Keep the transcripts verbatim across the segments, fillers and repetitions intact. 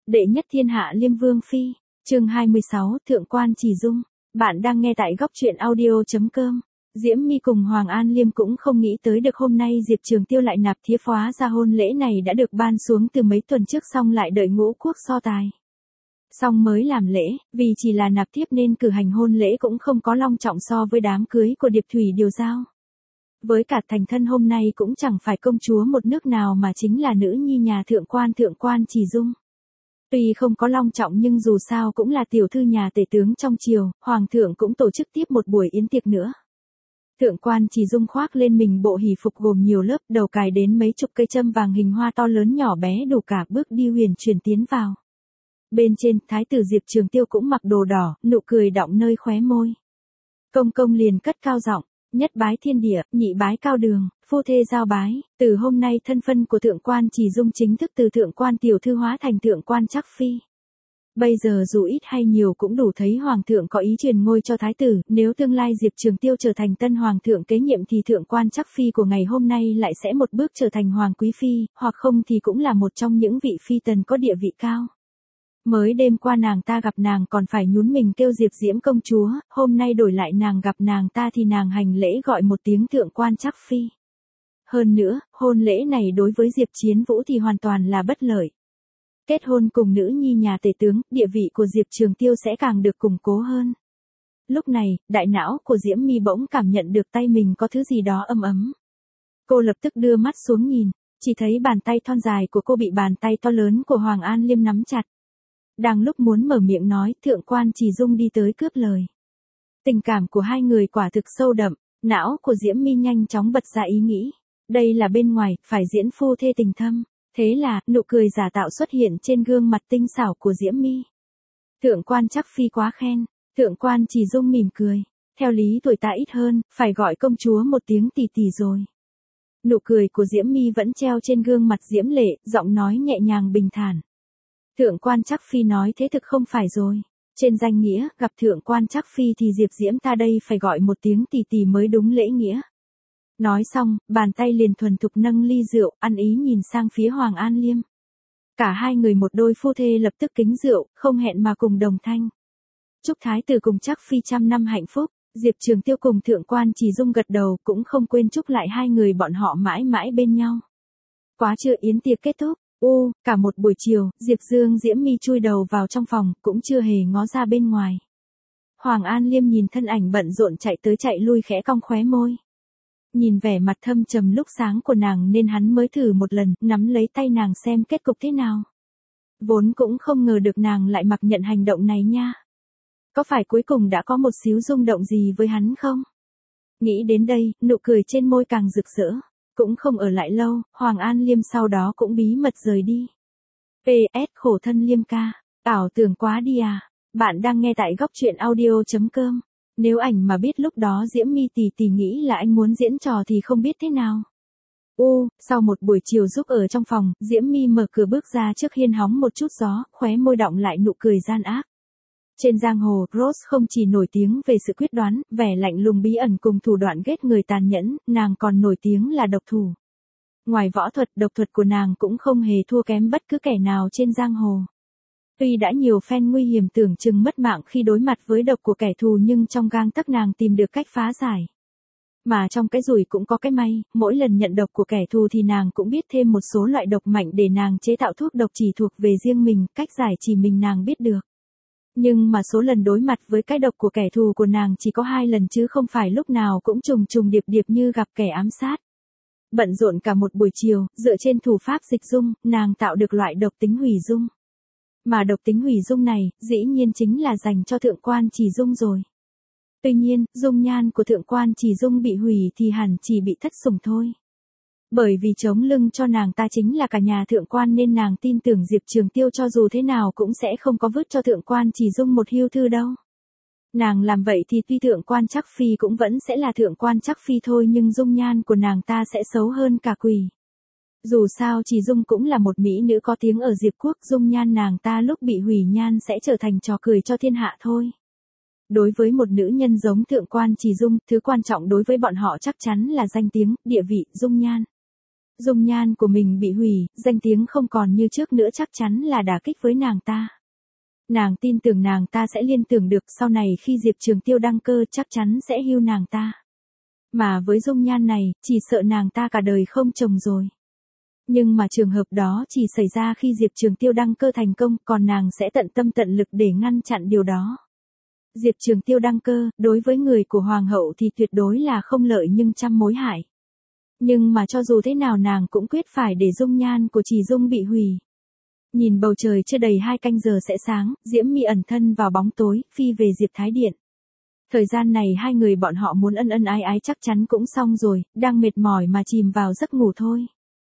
Đệ nhất thiên hạ Liêm Vương Phi, chương hai mươi sáu, Thượng quan Chỉ Dung. Bạn đang nghe tại góc truyện audio.com. Diễm My cùng Hoàng An Liêm cũng không nghĩ tới được hôm nay Diệp Trường Tiêu lại nạp thiếp phá ra hôn lễ này đã được ban xuống từ mấy tuần trước, xong lại đợi ngũ quốc so tài. Xong mới làm lễ, vì chỉ là nạp thiếp nên cử hành hôn lễ cũng không có long trọng so với đám cưới của Điệp Thủy Điều Giao. Với cả thành thân hôm nay cũng chẳng phải công chúa một nước nào mà chính là nữ nhi nhà thượng quan thượng quan Chỉ Dung. Tuy không có long trọng nhưng dù sao cũng là tiểu thư nhà tể tướng trong triều, hoàng thượng cũng tổ chức tiếp một buổi yến tiệc nữa. Thượng quan Chỉ Dung khoác lên mình bộ hỷ phục gồm nhiều lớp, đầu cài đến mấy chục cây châm vàng hình hoa to lớn nhỏ bé đủ cả bước đi huyền chuyển tiến vào. Bên trên, thái tử Diệp Trường Tiêu cũng mặc đồ đỏ, nụ cười đọng nơi khóe môi. Công công liền cất cao giọng, nhất bái thiên địa, nhị bái cao đường, phu thê giao bái. Từ hôm nay thân phân của thượng quan Chỉ Dung chính thức từ thượng quan tiểu thư hóa thành thượng quan Trắc Phi. Bây giờ dù ít hay nhiều cũng đủ thấy hoàng thượng có ý truyền ngôi cho thái tử, nếu tương lai Diệp Trường Tiêu trở thành tân hoàng thượng kế nhiệm thì thượng quan Trắc Phi của ngày hôm nay lại sẽ một bước trở thành hoàng quý phi, hoặc không thì cũng là một trong những vị phi tần có địa vị cao. Mới đêm qua nàng ta gặp nàng còn phải nhún mình kêu Diệp Diễm công chúa, hôm nay đổi lại nàng gặp nàng ta thì nàng hành lễ gọi một tiếng thượng quan Trắc Phi. Hơn nữa, hôn lễ này đối với Diệp Chiến Vũ thì hoàn toàn là bất lợi. Kết hôn cùng nữ nhi nhà tể tướng, địa vị của Diệp Trường Tiêu sẽ càng được củng cố hơn. Lúc này, đại não của Diễm My bỗng cảm nhận được tay mình có thứ gì đó ấm ấm. Cô lập tức đưa mắt xuống nhìn, chỉ thấy bàn tay thon dài của cô bị bàn tay to lớn của Hoàng An Liêm nắm chặt. Đang lúc muốn mở miệng nói, thượng quan Chỉ Dung đi tới cướp lời. Tình cảm của hai người quả thực sâu đậm, não của Diễm My nhanh chóng bật ra ý nghĩ. Đây là bên ngoài, phải diễn phu thê tình thâm. Thế là, nụ cười giả tạo xuất hiện trên gương mặt tinh xảo của Diễm My. Thượng quan Trắc Phi quá khen, thượng quan Chỉ Dung mỉm cười. Theo lý tuổi ta ít hơn, phải gọi công chúa một tiếng tỷ tỷ rồi. Nụ cười của Diễm My vẫn treo trên gương mặt diễm lệ, giọng nói nhẹ nhàng bình thản. Thượng quan Trắc Phi nói thế thực không phải rồi. Trên danh nghĩa, gặp thượng quan Trắc Phi thì Diệp Diễm ta đây phải gọi một tiếng tỷ tỷ mới đúng lễ nghĩa. Nói xong, bàn tay liền thuần thục nâng ly rượu, ăn ý nhìn sang phía Hoàng An Liêm. Cả hai người một đôi phu thê lập tức kính rượu, không hẹn mà cùng đồng thanh. Chúc thái tử cùng Trắc Phi trăm năm hạnh phúc. Diệp Trường Tiêu cùng thượng quan Chỉ Dung gật đầu, cũng không quên chúc lại hai người bọn họ mãi mãi bên nhau. Quá trưa yến tiệc kết thúc. U, cả một buổi chiều, Diệp Dương Diễm My chui đầu vào trong phòng, cũng chưa hề ngó ra bên ngoài. Hoàng An Liêm nhìn thân ảnh bận rộn chạy tới chạy lui khẽ cong khóe môi. Nhìn vẻ mặt thâm trầm lúc sáng của nàng nên hắn mới thử một lần, nắm lấy tay nàng xem kết cục thế nào. Vốn cũng không ngờ được nàng lại mặc nhận hành động này nha. Có phải cuối cùng đã có một xíu rung động gì với hắn không? Nghĩ đến đây, nụ cười trên môi càng rực rỡ. Cũng không ở lại lâu, Hoàng An Liêm sau đó cũng bí mật rời đi. pê ét khổ thân Liêm ca, ảo tưởng quá đi à. Bạn đang nghe tại góc truyện audio.com. Nếu ảnh mà biết lúc đó Diễm My tỷ tỷ nghĩ là anh muốn diễn trò thì không biết thế nào. U, sau một buổi chiều giúp ở trong phòng, Diễm My mở cửa bước ra trước hiên hóng một chút gió, khóe môi đọng lại nụ cười gian ác. Trên giang hồ, Rose không chỉ nổi tiếng về sự quyết đoán, vẻ lạnh lùng bí ẩn cùng thủ đoạn ghét người tàn nhẫn, nàng còn nổi tiếng là độc thủ. Ngoài võ thuật, độc thuật của nàng cũng không hề thua kém bất cứ kẻ nào trên giang hồ. Tuy đã nhiều fan nguy hiểm tưởng chừng mất mạng khi đối mặt với độc của kẻ thù nhưng trong gang tấc nàng tìm được cách phá giải. Mà trong cái rủi cũng có cái may, mỗi lần nhận độc của kẻ thù thì nàng cũng biết thêm một số loại độc mạnh để nàng chế tạo thuốc độc chỉ thuộc về riêng mình, cách giải chỉ mình nàng biết được. Nhưng mà số lần đối mặt với cái độc của kẻ thù của nàng chỉ có hai lần chứ không phải lúc nào cũng trùng trùng điệp điệp như gặp kẻ ám sát. Bận rộn cả một buổi chiều, dựa trên thủ pháp dịch dung, nàng tạo được loại độc tính hủy dung. Mà độc tính hủy dung này, dĩ nhiên chính là dành cho thượng quan Chỉ Dung rồi. Tuy nhiên, dung nhan của thượng quan Chỉ Dung bị hủy thì hẳn chỉ bị thất sủng thôi. Bởi vì chống lưng cho nàng ta chính là cả nhà thượng quan nên nàng tin tưởng Diệp Trường Tiêu cho dù thế nào cũng sẽ không có vứt cho thượng quan Chỉ Dung một hưu thư đâu. Nàng làm vậy thì tuy thượng quan Trắc Phi cũng vẫn sẽ là thượng quan Trắc Phi thôi nhưng dung nhan của nàng ta sẽ xấu hơn cả quỷ. Dù sao Chỉ Dung cũng là một mỹ nữ có tiếng ở Diệp Quốc, dung nhan nàng ta lúc bị hủy nhan sẽ trở thành trò cười cho thiên hạ thôi. Đối với một nữ nhân giống thượng quan Chỉ Dung, thứ quan trọng đối với bọn họ chắc chắn là danh tiếng, địa vị, dung nhan. Dung nhan của mình bị hủy, danh tiếng không còn như trước nữa chắc chắn là đả kích với nàng ta. Nàng tin tưởng nàng ta sẽ liên tưởng được sau này khi Diệp Trường Tiêu đăng cơ chắc chắn sẽ hưu nàng ta. Mà với dung nhan này, chỉ sợ nàng ta cả đời không chồng rồi. Nhưng mà trường hợp đó chỉ xảy ra khi Diệp Trường Tiêu đăng cơ thành công, còn nàng sẽ tận tâm tận lực để ngăn chặn điều đó. Diệp Trường Tiêu đăng cơ, đối với người của Hoàng hậu thì tuyệt đối là không lợi nhưng trăm mối hại. Nhưng mà cho dù thế nào nàng cũng quyết phải để dung nhan của Trì Dung bị hủy. Nhìn bầu trời chưa đầy hai canh giờ sẽ sáng, Diễm My ẩn thân vào bóng tối, phi về Diệp Thái Điện. Thời gian này hai người bọn họ muốn ân ân ái ái chắc chắn cũng xong rồi, đang mệt mỏi mà chìm vào giấc ngủ thôi.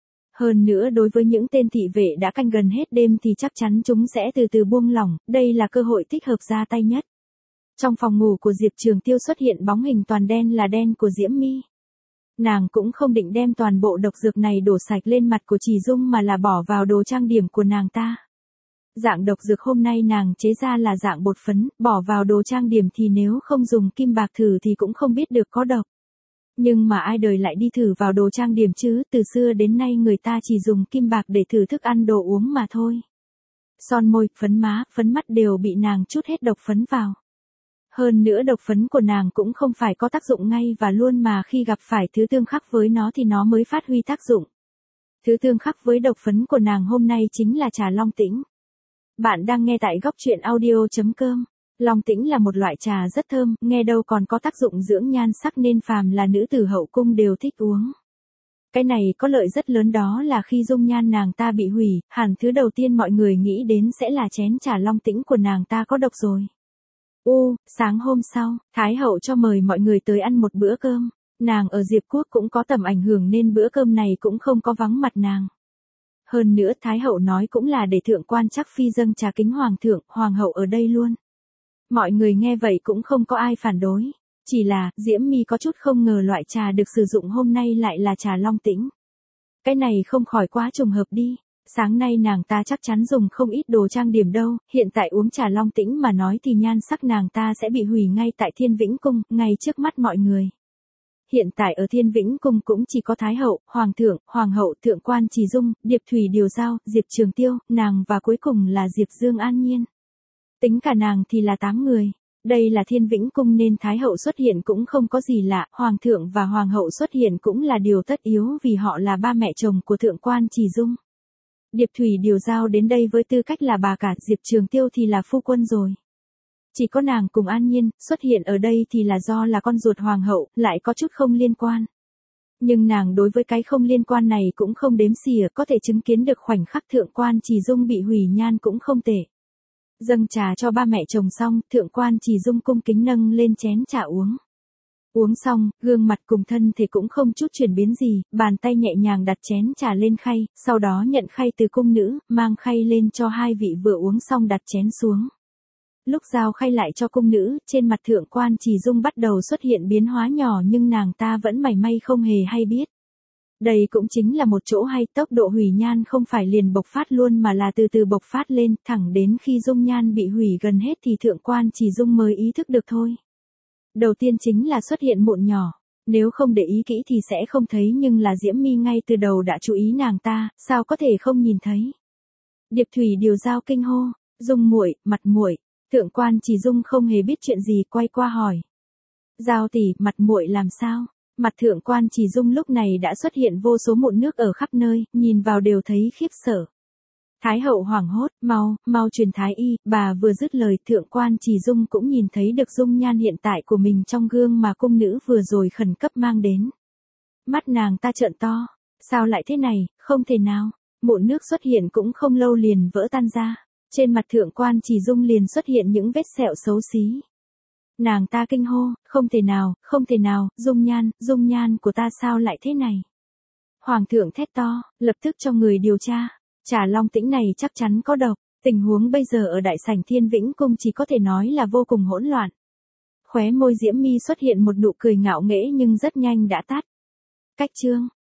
Hơn nữa đối với những tên thị vệ đã canh gần hết đêm thì chắc chắn chúng sẽ từ từ buông lỏng, đây là cơ hội thích hợp ra tay nhất. Trong phòng ngủ của Diệp Trường Tiêu xuất hiện bóng hình toàn đen là đen của Diễm My. Nàng cũng không định đem toàn bộ độc dược này đổ sạch lên mặt của Trì Dung mà là bỏ vào đồ trang điểm của nàng ta. Dạng độc dược hôm nay nàng chế ra là dạng bột phấn, bỏ vào đồ trang điểm thì nếu không dùng kim bạc thử thì cũng không biết được có độc. Nhưng mà ai đời lại đi thử vào đồ trang điểm chứ, từ xưa đến nay người ta chỉ dùng kim bạc để thử thức ăn đồ uống mà thôi. Son môi, phấn má, phấn mắt đều bị nàng chút hết độc phấn vào. Hơn nữa độc phấn của nàng cũng không phải có tác dụng ngay và luôn mà khi gặp phải thứ tương khắc với nó thì nó mới phát huy tác dụng. Thứ tương khắc với độc phấn của nàng hôm nay chính là trà Long Tĩnh. Bạn đang nghe tại góc truyện audio chấm com. Long Tĩnh là một loại trà rất thơm, nghe đâu còn có tác dụng dưỡng nhan sắc nên phàm là nữ tử hậu cung đều thích uống. Cái này có lợi rất lớn đó là khi dung nhan nàng ta bị hủy, hẳn thứ đầu tiên mọi người nghĩ đến sẽ là chén trà Long Tĩnh của nàng ta có độc rồi. U, sáng hôm sau, Thái hậu cho mời mọi người tới ăn một bữa cơm. Nàng ở Diệp Quốc cũng có tầm ảnh hưởng nên bữa cơm này cũng không có vắng mặt nàng. Hơn nữa Thái hậu nói cũng là để thượng quan Trắc Phi dâng trà kính hoàng thượng, hoàng hậu ở đây luôn. Mọi người nghe vậy cũng không có ai phản đối. Chỉ là, Diễm My có chút không ngờ loại trà được sử dụng hôm nay lại là trà Long Tĩnh. Cái này không khỏi quá trùng hợp đi. Sáng nay nàng ta chắc chắn dùng không ít đồ trang điểm đâu, hiện tại uống trà Long Tĩnh mà nói thì nhan sắc nàng ta sẽ bị hủy ngay tại Thiên Vĩnh Cung, ngay trước mắt mọi người. Hiện tại ở Thiên Vĩnh Cung cũng chỉ có Thái hậu, Hoàng thượng, Hoàng hậu, Thượng quan Trì Dung, Điệp Thủy Điều Giao, Diệp Trường Tiêu, nàng và cuối cùng là Diệp Dương An Nhiên. Tính cả nàng thì là tám người. Đây là Thiên Vĩnh Cung nên Thái hậu xuất hiện cũng không có gì lạ, Hoàng thượng và Hoàng hậu xuất hiện cũng là điều tất yếu vì họ là ba mẹ chồng của Thượng quan Trì Dung. Điệp Thủy Điều Giao đến đây với tư cách là bà cả, Diệp Trường Tiêu thì là phu quân rồi. Chỉ có nàng cùng An Nhiên, xuất hiện ở đây thì là do là con ruột hoàng hậu, lại có chút không liên quan. Nhưng nàng đối với cái không liên quan này cũng không đếm xỉa, có thể chứng kiến được khoảnh khắc Thượng quan Trì Dung bị hủy nhan cũng không tệ. Dâng trà cho ba mẹ chồng xong, Thượng quan Trì Dung cung kính nâng lên chén trà uống. Uống xong, gương mặt cùng thân thể cũng không chút chuyển biến gì, bàn tay nhẹ nhàng đặt chén trà lên khay, sau đó nhận khay từ cung nữ, mang khay lên cho hai vị vừa uống xong đặt chén xuống. Lúc giao khay lại cho cung nữ, trên mặt Thượng quan Trì Dung bắt đầu xuất hiện biến hóa nhỏ nhưng nàng ta vẫn mảy may không hề hay biết. Đây cũng chính là một chỗ hay, tốc độ hủy nhan không phải liền bộc phát luôn mà là từ từ bộc phát lên, thẳng đến khi dung nhan bị hủy gần hết thì Thượng quan Trì Dung mới ý thức được thôi. Đầu tiên chính là xuất hiện mụn nhỏ, nếu không để ý kỹ thì sẽ không thấy nhưng là Diễm My ngay từ đầu đã chú ý nàng ta, sao có thể không nhìn thấy. Điệp Thủy Điều Giao kinh hô, Dung muội, mặt muội. Thượng quan Trì Dung không hề biết chuyện gì quay qua hỏi. Giao tỷ, mặt muội làm sao? Mặt Thượng quan Trì Dung lúc này đã xuất hiện vô số mụn nước ở khắp nơi, nhìn vào đều thấy khiếp sợ. Thái hậu hoảng hốt, mau, mau truyền thái y, bà vừa dứt lời Thượng quan Trì Dung cũng nhìn thấy được dung nhan hiện tại của mình trong gương mà cung nữ vừa rồi khẩn cấp mang đến. Mắt nàng ta trợn to, sao lại thế này, không thể nào, mụn nước xuất hiện cũng không lâu liền vỡ tan ra, trên mặt Thượng quan Trì Dung liền xuất hiện những vết sẹo xấu xí. Nàng ta kinh hô, không thể nào, không thể nào, dung nhan, dung nhan của ta sao lại thế này. Hoàng thượng thét to, lập tức cho người điều tra. Trà Long Tĩnh này chắc chắn có độc, tình huống bây giờ ở đại sảnh Thiên Vĩnh Cung chỉ có thể nói là vô cùng hỗn loạn. Khóe môi Diễm My xuất hiện một nụ cười ngạo nghễ nhưng rất nhanh đã tắt. Cách chương